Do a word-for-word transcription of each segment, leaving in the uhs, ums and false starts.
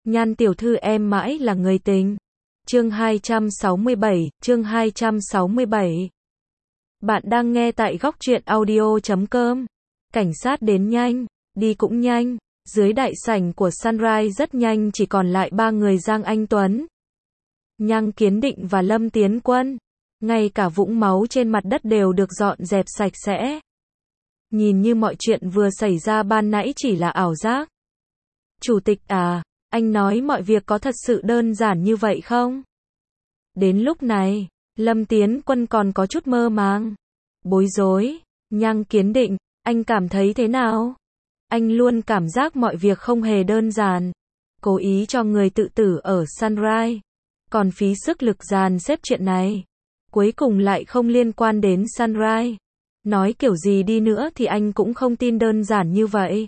Nhan tiểu thư em mãi là người tình. Chương hai trăm sáu mươi bảy, chương hai trăm sáu mươi bảy. Bạn đang nghe tại góc truyện audio chấm com. Cảnh sát đến nhanh, đi cũng nhanh. Dưới đại sảnh của Sunrise rất nhanh chỉ còn lại ba người Giang Anh Tuấn, Nhăng Kiến Định và Lâm Tiến Quân. Ngay cả vũng máu trên mặt đất đều được dọn dẹp sạch sẽ. Nhìn như mọi chuyện vừa xảy ra ban nãy chỉ là ảo giác. Chủ tịch à, anh nói mọi việc có thật sự đơn giản như vậy không? Đến lúc này, Lâm Tiến Quân còn có chút mơ màng, bối rối. Nhăng Kiến Định, anh cảm thấy thế nào? Anh luôn cảm giác mọi việc không hề đơn giản. Cố ý cho người tự tử ở Sunrise, còn phí sức lực dàn xếp chuyện này, cuối cùng lại không liên quan đến Sunrise. Nói kiểu gì đi nữa thì anh cũng không tin đơn giản như vậy.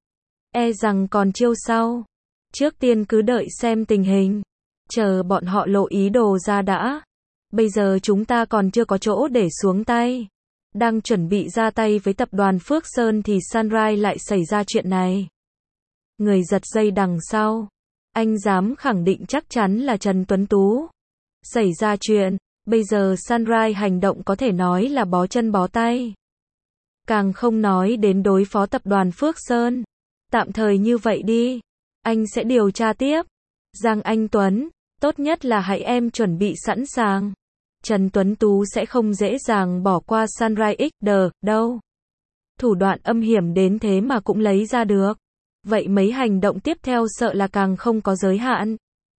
E rằng còn chiêu sau. Trước tiên cứ đợi xem tình hình, chờ bọn họ lộ ý đồ ra đã. Bây giờ chúng ta còn chưa có chỗ để xuống tay. Đang chuẩn bị ra tay với tập đoàn Phước Sơn thì Sunrise lại xảy ra chuyện này. Người giật dây đằng sau, anh dám khẳng định chắc chắn là Trần Tuấn Tú. Xảy ra chuyện, bây giờ Sunrise hành động có thể nói là bó chân bó tay. Càng không nói đến đối phó tập đoàn Phước Sơn. Tạm thời như vậy đi, anh sẽ điều tra tiếp. Giang Anh Tuấn, tốt nhất là hãy em chuẩn bị sẵn sàng. Trần Tuấn Tú sẽ không dễ dàng bỏ qua Sunrise ích đê đâu. Thủ đoạn âm hiểm đến thế mà cũng lấy ra được. Vậy mấy hành động tiếp theo sợ là càng không có giới hạn.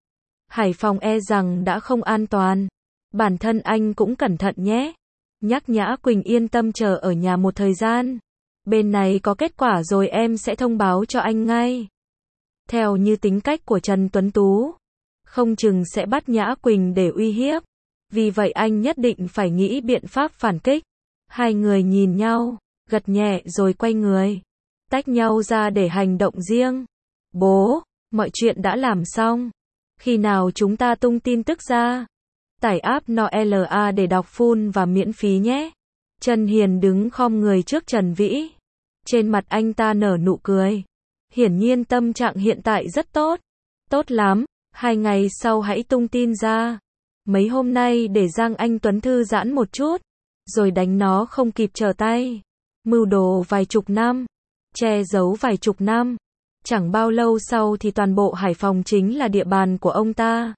Hải Phòng e rằng đã không an toàn. Bản thân anh cũng cẩn thận nhé. Nhắc Nhã Quỳnh yên tâm chờ ở nhà một thời gian. Bên này có kết quả rồi em sẽ thông báo cho anh ngay. Theo như tính cách của Trần Tuấn Tú, không chừng sẽ bắt Nhã Quỳnh để uy hiếp. Vì vậy anh nhất định phải nghĩ biện pháp phản kích. Hai người nhìn nhau, gật nhẹ rồi quay người, tách nhau ra để hành động riêng. Bố, mọi chuyện đã làm xong. Khi nào chúng ta tung tin tức ra? Tải app en o lờ a để đọc full và miễn phí nhé. Trần Hiền đứng khom người trước Trần Vĩ. Trên mặt anh ta nở nụ cười. Hiển nhiên tâm trạng hiện tại rất tốt. Tốt lắm, hai ngày sau hãy tung tin ra. Mấy hôm nay để Giang Anh Tuấn thư giãn một chút, rồi đánh nó không kịp trở tay. Mưu đồ vài chục năm, che giấu vài chục năm. Chẳng bao lâu sau thì toàn bộ Hải Phòng chính là địa bàn của ông ta.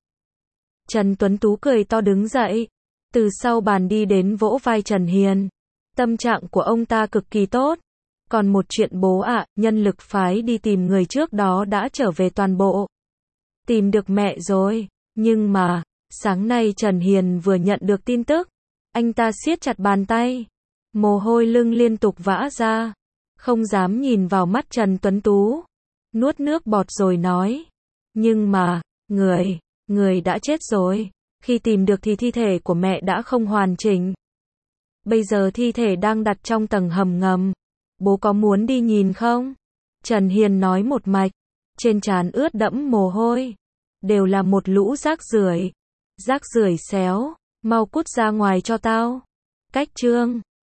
Trần Tuấn Tú cười to đứng dậy, từ sau bàn đi đến vỗ vai Trần Hiền. Tâm trạng của ông ta cực kỳ tốt. Còn một chuyện bố ạ, nhân lực phái đi tìm người trước đó đã trở về toàn bộ. Tìm được mẹ rồi, nhưng mà, sáng nay Trần Hiền vừa nhận được tin tức, anh ta siết chặt bàn tay, mồ hôi lưng liên tục vã ra, không dám nhìn vào mắt Trần Tuấn Tú, nuốt nước bọt rồi nói, nhưng mà, người, người đã chết rồi, khi tìm được thì thi thể của mẹ đã không hoàn chỉnh. Bây giờ thi thể đang đặt trong tầng hầm ngầm, bố có muốn đi nhìn không? Trần Hiền nói một mạch, trên trán ướt đẫm mồ hôi, đều là một lũ rác rưởi. Rác rưởi xéo, mau cút ra ngoài cho tao. Cách chương